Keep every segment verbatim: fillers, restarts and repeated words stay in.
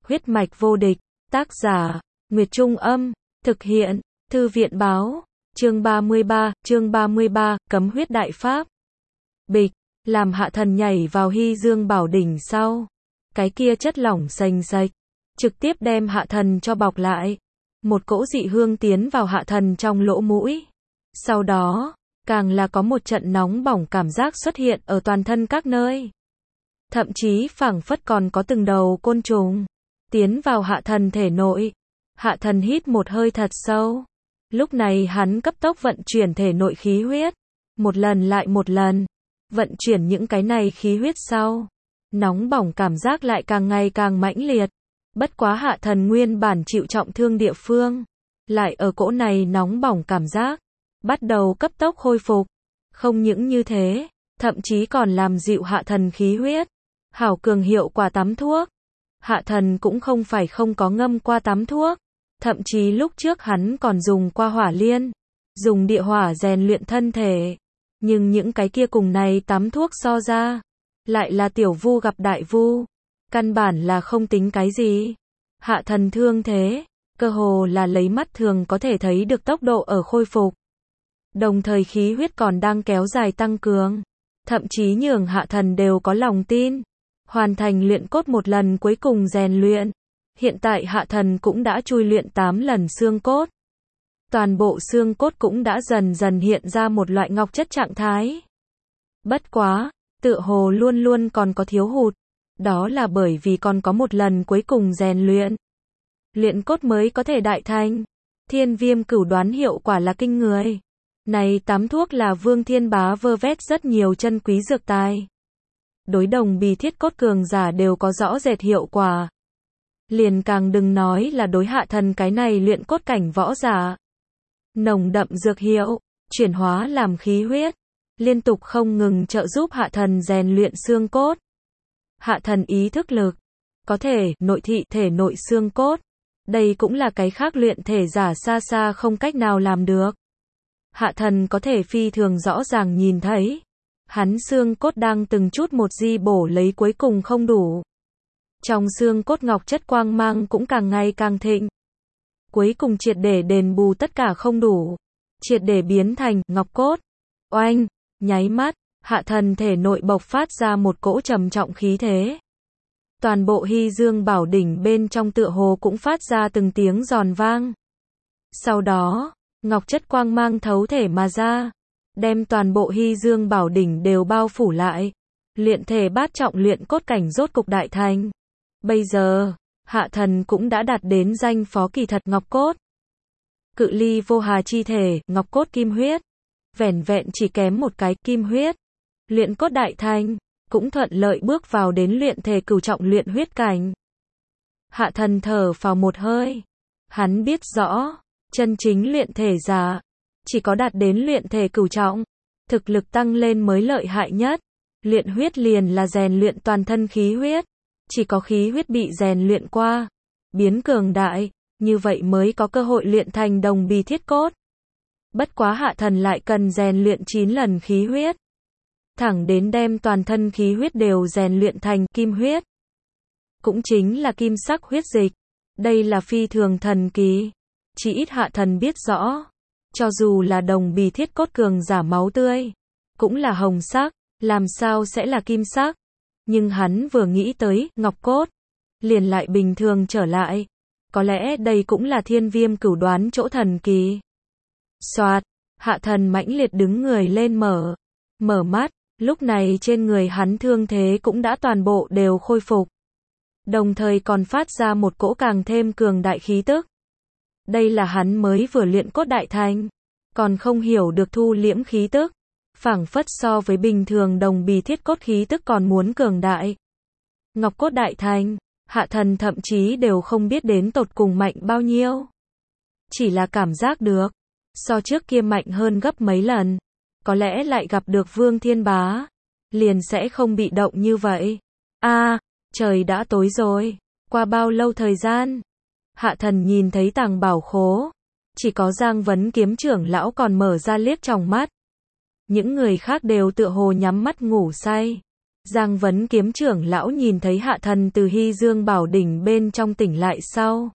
Huyết mạch vô địch, tác giả, Nguyệt Trung Âm, thực hiện, Thư viện Báo, chương ba mươi ba, chương ba mươi ba, cấm huyết đại pháp. Bịch, làm Hạ Thần nhảy vào Hy Dương Bảo đỉnh sau. Cái kia chất lỏng sành sạch, trực tiếp đem Hạ Thần cho bọc lại. Một cỗ dị hương tiến vào Hạ Thần trong lỗ mũi. Sau đó, càng là có một trận nóng bỏng cảm giác xuất hiện ở toàn thân các nơi. Thậm chí phảng phất còn có từng đầu côn trùng tiến vào Hạ Thần thể nội. Hạ Thần hít một hơi thật sâu. Lúc này hắn cấp tốc vận chuyển thể nội khí huyết, một lần lại một lần, vận chuyển những cái này khí huyết sau. Nóng bỏng cảm giác lại càng ngày càng mãnh liệt. Bất quá Hạ Thần nguyên bản chịu trọng thương địa phương, lại ở cỗ này nóng bỏng cảm giác, bắt đầu cấp tốc khôi phục. Không những như thế, thậm chí còn làm dịu Hạ Thần khí huyết. Hảo cường hiệu quả tắm thuốc. Hạ Thần cũng không phải không có ngâm qua tắm thuốc. Thậm chí lúc trước hắn còn dùng qua hỏa liên, dùng địa hỏa rèn luyện thân thể. Nhưng những cái kia cùng này tắm thuốc so ra, lại là tiểu vu gặp đại vu. Căn bản là không tính cái gì. Hạ Thần thương thế, cơ hồ là lấy mắt thường có thể thấy được tốc độ ở khôi phục. Đồng thời khí huyết còn đang kéo dài tăng cường. Thậm chí nhường Hạ Thần đều có lòng tin. Hoàn thành luyện cốt một lần cuối cùng rèn luyện. Hiện tại Hạ Thần cũng đã chui luyện tám lần xương cốt. Toàn bộ xương cốt cũng đã dần dần hiện ra một loại ngọc chất trạng thái. Bất quá, tựa hồ luôn luôn còn có thiếu hụt. Đó là bởi vì còn có một lần cuối cùng rèn luyện. Luyện cốt mới có thể đại thành. Thiên Viêm Cửu đoán hiệu quả là kinh người. Này tắm thuốc là Vương Thiên Bá vơ vét rất nhiều chân quý dược tài. Đối đồng bì thiết cốt cường giả đều có rõ rệt hiệu quả. Liền càng đừng nói là đối Hạ Thần cái này luyện cốt cảnh võ giả. Nồng đậm dược hiệu, chuyển hóa làm khí huyết, liên tục không ngừng trợ giúp Hạ Thần rèn luyện xương cốt. Hạ Thần ý thức lực, có thể nội thị thể nội xương cốt. Đây cũng là cái khác luyện thể giả xa xa không cách nào làm được. Hạ Thần có thể phi thường rõ ràng nhìn thấy. Hắn xương cốt đang từng chút một di bổ lấy cuối cùng không đủ. Trong xương cốt ngọc chất quang mang cũng càng ngày càng thịnh. Cuối cùng triệt để đền bù tất cả không đủ. Triệt để biến thành ngọc cốt. Oanh, nháy mắt, Hạ Thần thể nội bộc phát ra một cỗ trầm trọng khí thế. Toàn bộ Hy Dương Bảo đỉnh bên trong tựa hồ cũng phát ra từng tiếng giòn vang. Sau đó, ngọc chất quang mang thấu thể mà ra, đem toàn bộ Hy Dương Bảo đỉnh đều bao phủ lại. Luyện thể bát trọng luyện cốt cảnh rốt cục đại thành. Bây giờ, Hạ Thần cũng đã đạt đến danh phó kỳ thật ngọc cốt. Cự ly vô hà chi thể, ngọc cốt kim huyết. Vẻn vẹn chỉ kém một cái kim huyết. Luyện cốt đại thành, cũng thuận lợi bước vào đến luyện thể cửu trọng luyện huyết cảnh. Hạ Thần thở phào một hơi. Hắn biết rõ, chân chính luyện thể giả, chỉ có đạt đến luyện thể cửu trọng, thực lực tăng lên mới lợi hại nhất. Luyện huyết liền là rèn luyện toàn thân khí huyết. Chỉ có khí huyết bị rèn luyện qua, biến cường đại, như vậy mới có cơ hội luyện thành đồng bì thiết cốt. Bất quá Hạ Thần lại cần rèn luyện chín lần khí huyết. Thẳng đến đem toàn thân khí huyết đều rèn luyện thành kim huyết. Cũng chính là kim sắc huyết dịch. Đây là phi thường thần kỳ. Chỉ ít Hạ Thần biết rõ. Cho dù là đồng bì thiết cốt cường giả máu tươi, cũng là hồng sắc, làm sao sẽ là kim sắc. Nhưng hắn vừa nghĩ tới ngọc cốt, liền lại bình thường trở lại. Có lẽ đây cũng là Thiên Viêm Cửu đoán chỗ thần kỳ. Soạt, Hạ Thần mãnh liệt đứng người lên mở, mở mắt, lúc này trên người hắn thương thế cũng đã toàn bộ đều khôi phục. Đồng thời còn phát ra một cỗ càng thêm cường đại khí tức. Đây là hắn mới vừa luyện cốt đại thành, còn không hiểu được thu liễm khí tức. Phảng phất so với bình thường đồng bì thiết cốt khí tức còn muốn cường đại. Ngọc cốt đại thành, Hạ Thần thậm chí đều không biết đến tột cùng mạnh bao nhiêu. Chỉ là cảm giác được, so trước kia mạnh hơn gấp mấy lần. Có lẽ lại gặp được Vương Thiên Bá, liền sẽ không bị động như vậy. A, à, trời đã tối rồi, qua bao lâu thời gian? Hạ Thần nhìn thấy tàng bảo khố, chỉ có Giang Vấn Kiếm trưởng lão còn mở ra liếc tròng mắt. Những người khác đều tựa hồ nhắm mắt ngủ say. Giang Vấn Kiếm trưởng lão nhìn thấy hạ thần từ Hy Dương Bảo Đỉnh bên trong tỉnh lại sau.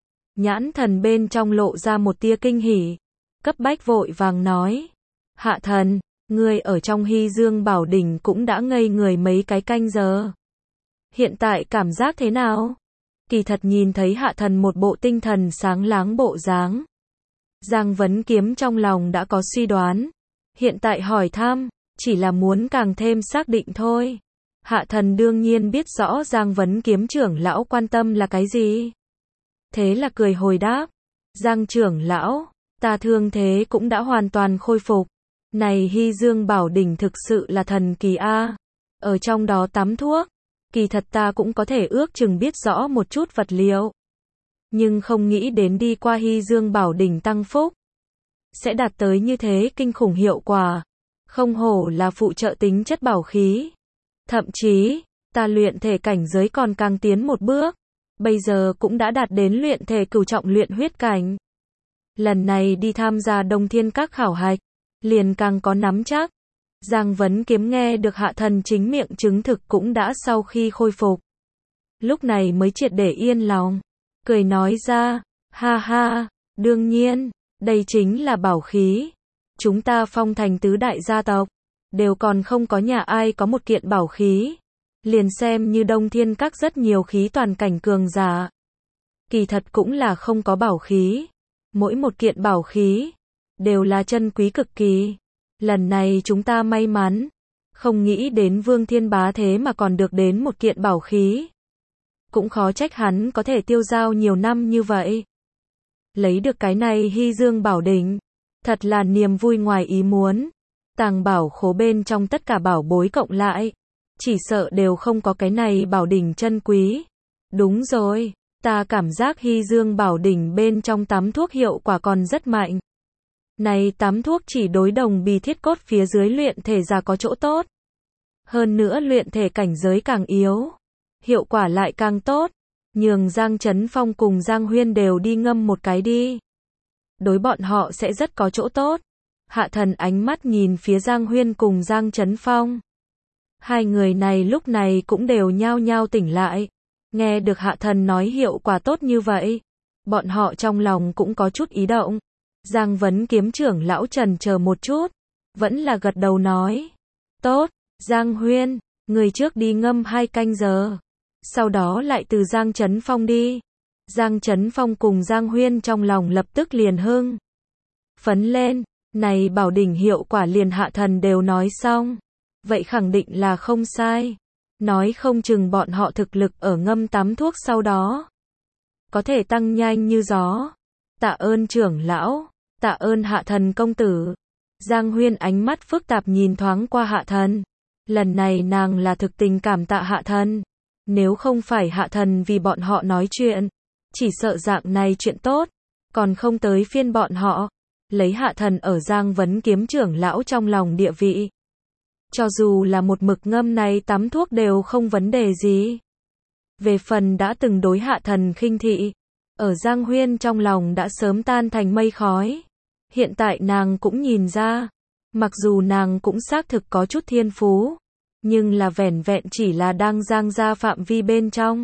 Nhãn thần bên trong lộ ra một tia kinh hỉ. Cấp bách vội vàng nói. Hạ thần, ngươi ở trong Hy Dương Bảo Đỉnh cũng đã ngây người mấy cái canh giờ. Hiện tại cảm giác thế nào? Kỳ thật nhìn thấy hạ thần một bộ tinh thần sáng láng bộ dáng. Giang Vấn Kiếm trong lòng đã có suy đoán. Hiện tại hỏi thăm, chỉ là muốn càng thêm xác định thôi. Hạ thần đương nhiên biết rõ Giang Vấn Kiếm trưởng lão quan tâm là cái gì. Thế là cười hồi đáp. Giang trưởng lão, ta thương thế cũng đã hoàn toàn khôi phục. Này Hy Dương Bảo Đỉnh thực sự là thần kỳ a. Ở trong đó tắm thuốc, kỳ thật ta cũng có thể ước chừng biết rõ một chút vật liệu. Nhưng không nghĩ đến đi qua Hy Dương Bảo Đỉnh tăng phúc. Sẽ đạt tới như thế kinh khủng hiệu quả. Không hổ là phụ trợ tính chất bảo khí. Thậm chí, ta luyện thể cảnh giới còn càng tiến một bước. Bây giờ cũng đã đạt đến luyện thể cửu trọng luyện huyết cảnh. Lần này đi tham gia Đông Thiên các khảo hạch, liền càng có nắm chắc. Giang Vấn Kiếm nghe được hạ thần chính miệng chứng thực cũng đã sau khi khôi phục. Lúc này mới triệt để yên lòng. Cười nói ra, ha ha, đương nhiên, đây chính là bảo khí. Chúng ta Phong Thành tứ đại gia tộc, đều còn không có nhà ai có một kiện bảo khí. Liền xem như Đông Thiên các rất nhiều khí toàn cảnh cường giả. Kỳ thật cũng là không có bảo khí. Mỗi một kiện bảo khí, đều là chân quý cực kỳ. Lần này chúng ta may mắn. Không nghĩ đến Vương Thiên Bá thế mà còn được đến một kiện bảo khí. Cũng khó trách hắn có thể tiêu dao nhiều năm như vậy. Lấy được cái này Hy Dương Bảo Đỉnh. Thật là niềm vui ngoài ý muốn. Tàng bảo khố bên trong tất cả bảo bối cộng lại. Chỉ sợ đều không có cái này bảo đỉnh chân quý. Đúng rồi, ta cảm giác Hy Dương Bảo Đỉnh bên trong tắm thuốc hiệu quả còn rất mạnh. Này tắm thuốc chỉ đối đồng bì thiết cốt phía dưới luyện thể giả có chỗ tốt. Hơn nữa luyện thể cảnh giới càng yếu. Hiệu quả lại càng tốt. Nhường Giang Trấn Phong cùng Giang Huyên đều đi ngâm một cái đi. Đối bọn họ sẽ rất có chỗ tốt. Hạ thần ánh mắt nhìn phía Giang Huyên cùng Giang Trấn Phong. Hai người này lúc này cũng đều nhao nhao tỉnh lại. Nghe được hạ thần nói hiệu quả tốt như vậy. Bọn họ trong lòng cũng có chút ý động. Giang Vấn Kiếm trưởng lão trần chờ một chút. Vẫn là gật đầu nói. Tốt, Giang Huyên, người trước đi ngâm hai canh giờ. Sau đó lại từ Giang Trấn Phong đi. Giang Trấn Phong cùng Giang Huyên trong lòng lập tức liền hưng phấn lên. Này bảo đỉnh hiệu quả liền hạ thần đều nói xong. Vậy khẳng định là không sai. Nói không chừng bọn họ thực lực ở ngâm tắm thuốc sau đó. Có thể tăng nhanh như gió. Tạ ơn trưởng lão. Tạ ơn hạ thần công tử. Giang Huyên ánh mắt phức tạp nhìn thoáng qua hạ thần. Lần này nàng là thực tình cảm tạ hạ thần. Nếu không phải hạ thần vì bọn họ nói chuyện. Chỉ sợ dạng này chuyện tốt. Còn không tới phiên bọn họ. Lấy hạ thần ở Giang Vấn Kiếm trưởng lão trong lòng địa vị. Cho dù là một mực ngâm này tắm thuốc đều không vấn đề gì. Về phần đã từng đối hạ thần khinh thị. Ở Giang Huyên trong lòng đã sớm tan thành mây khói. Hiện tại nàng cũng nhìn ra. Mặc dù nàng cũng xác thực có chút thiên phú. Nhưng là vẻn vẹn chỉ là đang giang ra phạm vi bên trong.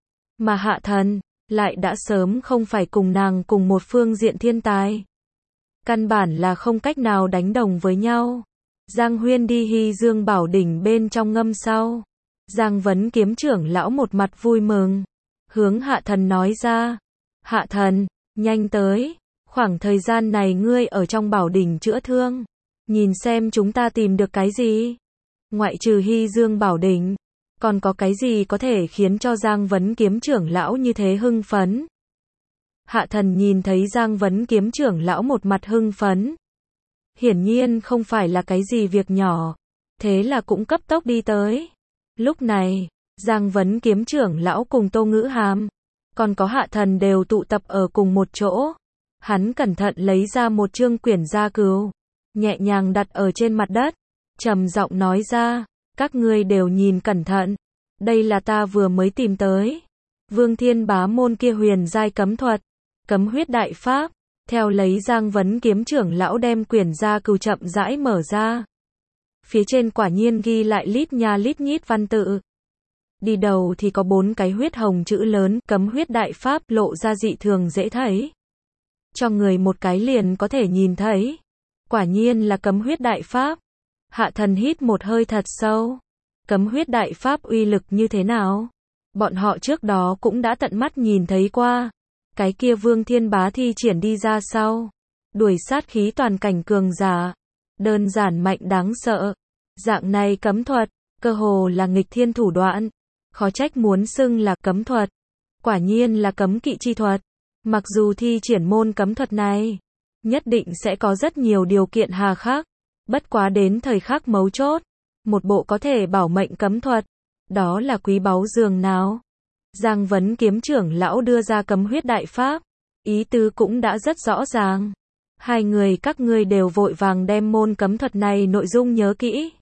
Mà hạ thần, lại đã sớm không phải cùng nàng cùng một phương diện thiên tài. Căn bản là không cách nào đánh đồng với nhau. Giang Huyên đi Hy Dương Bảo Đỉnh bên trong ngâm sau. Giang Vấn Kiếm trưởng lão một mặt vui mừng. Hướng hạ thần nói ra. Hạ thần, nhanh tới. Khoảng thời gian này ngươi ở trong Bảo Đỉnh chữa thương. Nhìn xem chúng ta tìm được cái gì. Ngoại trừ Hy Dương Bảo Đỉnh. Còn có cái gì có thể khiến cho Giang Vấn Kiếm trưởng lão như thế hưng phấn. Hạ thần nhìn thấy Giang Vấn Kiếm trưởng lão một mặt hưng phấn. Hiển nhiên không phải là cái gì việc nhỏ. Thế là cũng cấp tốc đi tới. Lúc này, Giang Vấn Kiếm trưởng lão cùng Tô Ngữ Hàm. Còn có hạ thần đều tụ tập ở cùng một chỗ. Hắn cẩn thận lấy ra một chương quyển gia cừu. Nhẹ nhàng đặt ở trên mặt đất. Trầm giọng nói ra. Các ngươi đều nhìn cẩn thận. Đây là ta vừa mới tìm tới. Vương Thiên Bá môn kia huyền giai cấm thuật. Cấm huyết đại pháp. Theo lấy Giang Vấn Kiếm trưởng lão đem quyển gia cừu chậm rãi mở ra. Phía trên quả nhiên ghi lại lít nha lít nhít văn tự. Đi đầu thì có bốn cái huyết hồng chữ lớn, cấm huyết đại pháp, lộ ra dị thường dễ thấy. Cho người một cái liền có thể nhìn thấy. Quả nhiên là cấm huyết đại pháp. Hạ thần hít một hơi thật sâu. Cấm huyết đại pháp uy lực như thế nào? Bọn họ trước đó cũng đã tận mắt nhìn thấy qua. Cái kia Vương Thiên Bá thi triển đi ra sau. Đuổi sát khí toàn cảnh cường giả. Đơn giản mạnh đáng sợ. Dạng này cấm thuật, cơ hồ là nghịch thiên thủ đoạn. Khó trách muốn xưng là cấm thuật. Quả nhiên là cấm kỵ chi thuật. Mặc dù thi triển môn cấm thuật này, nhất định sẽ có rất nhiều điều kiện hà khắc. Bất quá đến thời khắc mấu chốt, một bộ có thể bảo mệnh cấm thuật, đó là quý báu dường nào. Giang Vấn Kiếm trưởng lão đưa ra cấm huyết đại pháp, ý tứ cũng đã rất rõ ràng. Hai người các ngươi đều vội vàng đem môn cấm thuật này nội dung nhớ kỹ.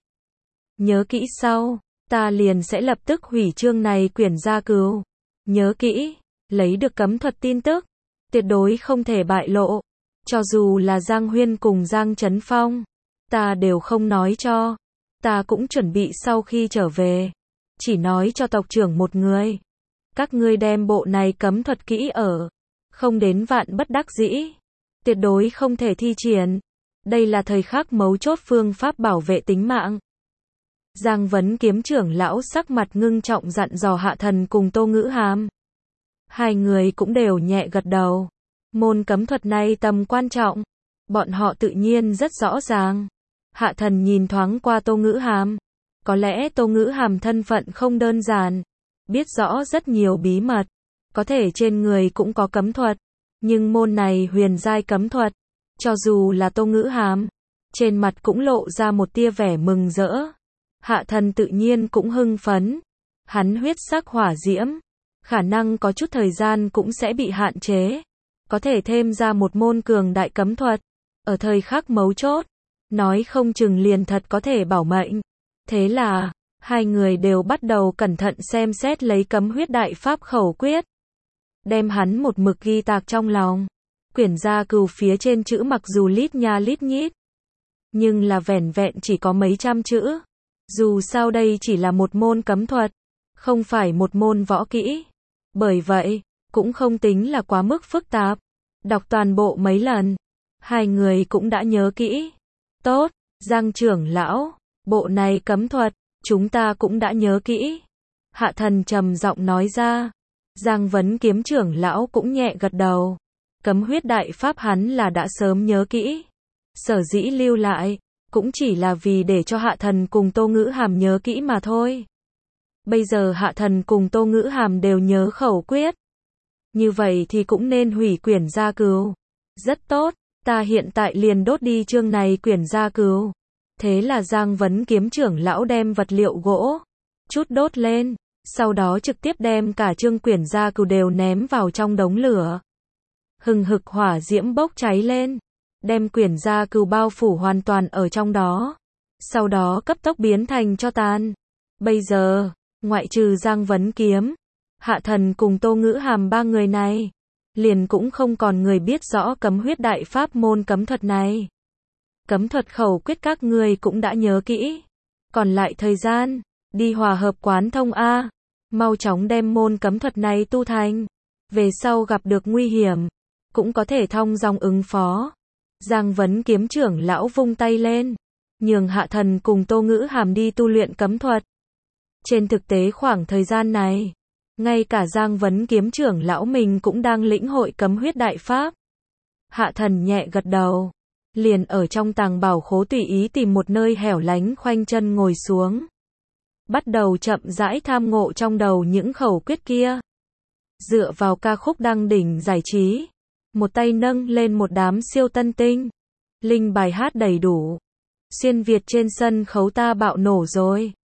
Nhớ kỹ sau, ta liền sẽ lập tức hủy chương này quyển gia cừu. Nhớ kỹ, lấy được cấm thuật tin tức, tuyệt đối không thể bại lộ. Cho dù là Giang Huyên cùng Giang Trấn Phong, ta đều không nói cho. Ta cũng chuẩn bị sau khi trở về, chỉ nói cho tộc trưởng một người. Các ngươi đem bộ này cấm thuật kỹ ở, không đến vạn bất đắc dĩ, tuyệt đối không thể thi triển. Đây là thời khắc mấu chốt phương pháp bảo vệ tính mạng. Giang Vấn Kiếm trưởng lão sắc mặt ngưng trọng dặn dò Hạ Thần cùng Tô Ngữ Hàm. Hai người cũng đều nhẹ gật đầu. Môn cấm thuật này tầm quan trọng, bọn họ tự nhiên rất rõ ràng. Hạ Thần nhìn thoáng qua Tô Ngữ Hàm. Có lẽ Tô Ngữ Hàm thân phận không đơn giản, biết rõ rất nhiều bí mật, có thể trên người cũng có cấm thuật, nhưng môn này huyền giai cấm thuật, cho dù là Tô Ngữ Hàm, trên mặt cũng lộ ra một tia vẻ mừng rỡ. Hạ Thần tự nhiên cũng hưng phấn, hắn huyết sắc hỏa diễm, khả năng có chút thời gian cũng sẽ bị hạn chế, có thể thêm ra một môn cường đại cấm thuật, ở thời khắc mấu chốt, nói không chừng liền thật có thể bảo mệnh. Thế là, hai người đều bắt đầu cẩn thận xem xét lấy cấm huyết đại pháp khẩu quyết. Đem hắn một mực ghi tạc trong lòng. Quyển gia cừu phía trên chữ mặc dù lít nha lít nhít, nhưng là vẻn vẹn chỉ có mấy trăm chữ. Dù sao đây chỉ là một môn cấm thuật, không phải một môn võ kỹ. Bởi vậy, cũng không tính là quá mức phức tạp. Đọc toàn bộ mấy lần, hai người cũng đã nhớ kỹ. Tốt, Giang trưởng lão, bộ này cấm thuật, chúng ta cũng đã nhớ kỹ. Hạ Thần trầm giọng nói ra. Giang Vấn Kiếm trưởng lão cũng nhẹ gật đầu. Cấm huyết đại pháp hắn là đã sớm nhớ kỹ. Sở dĩ lưu lại, cũng chỉ là vì để cho Hạ Thần cùng Tô Ngữ Hàm nhớ kỹ mà thôi. Bây giờ Hạ Thần cùng Tô Ngữ Hàm đều nhớ khẩu quyết. Như vậy thì cũng nên hủy quyển gia cừu. Rất tốt, ta hiện tại liền đốt đi chương này quyển gia cừu. Thế là Giang Vấn Kiếm trưởng lão đem vật liệu gỗ, chút đốt lên, sau đó trực tiếp đem cả chương quyển gia cừu đều ném vào trong đống lửa. Hừng hực hỏa diễm bốc cháy lên, đem quyển gia cừu bao phủ hoàn toàn ở trong đó. Sau đó cấp tốc biến thành tro tàn. Bây giờ, ngoại trừ Giang Vấn Kiếm, Hạ Thần cùng Tô Ngữ Hàm ba người này, liền cũng không còn người biết rõ cấm huyết đại pháp môn cấm thuật này. Cấm thuật khẩu quyết các người cũng đã nhớ kỹ. Còn lại thời gian, đi hòa hợp quán thông A. Mau chóng đem môn cấm thuật này tu thành. Về sau gặp được nguy hiểm, cũng có thể thong dong ứng phó. Giang Vấn Kiếm trưởng lão vung tay lên, nhường Hạ Thần cùng Tô Ngữ Hàm đi tu luyện cấm thuật. Trên thực tế khoảng thời gian này, ngay cả Giang Vấn Kiếm trưởng lão mình cũng đang lĩnh hội cấm huyết đại pháp. Hạ Thần nhẹ gật đầu, liền ở trong tàng bảo khố tùy ý tìm một nơi hẻo lánh khoanh chân ngồi xuống. Bắt đầu chậm rãi tham ngộ trong đầu những khẩu quyết kia. Dựa vào ca khúc đăng đỉnh giải trí, một tay nâng lên một đám siêu tân tinh. Linh bài hát đầy đủ. Xuyên Việt trên sân khấu ta bạo nổ rồi.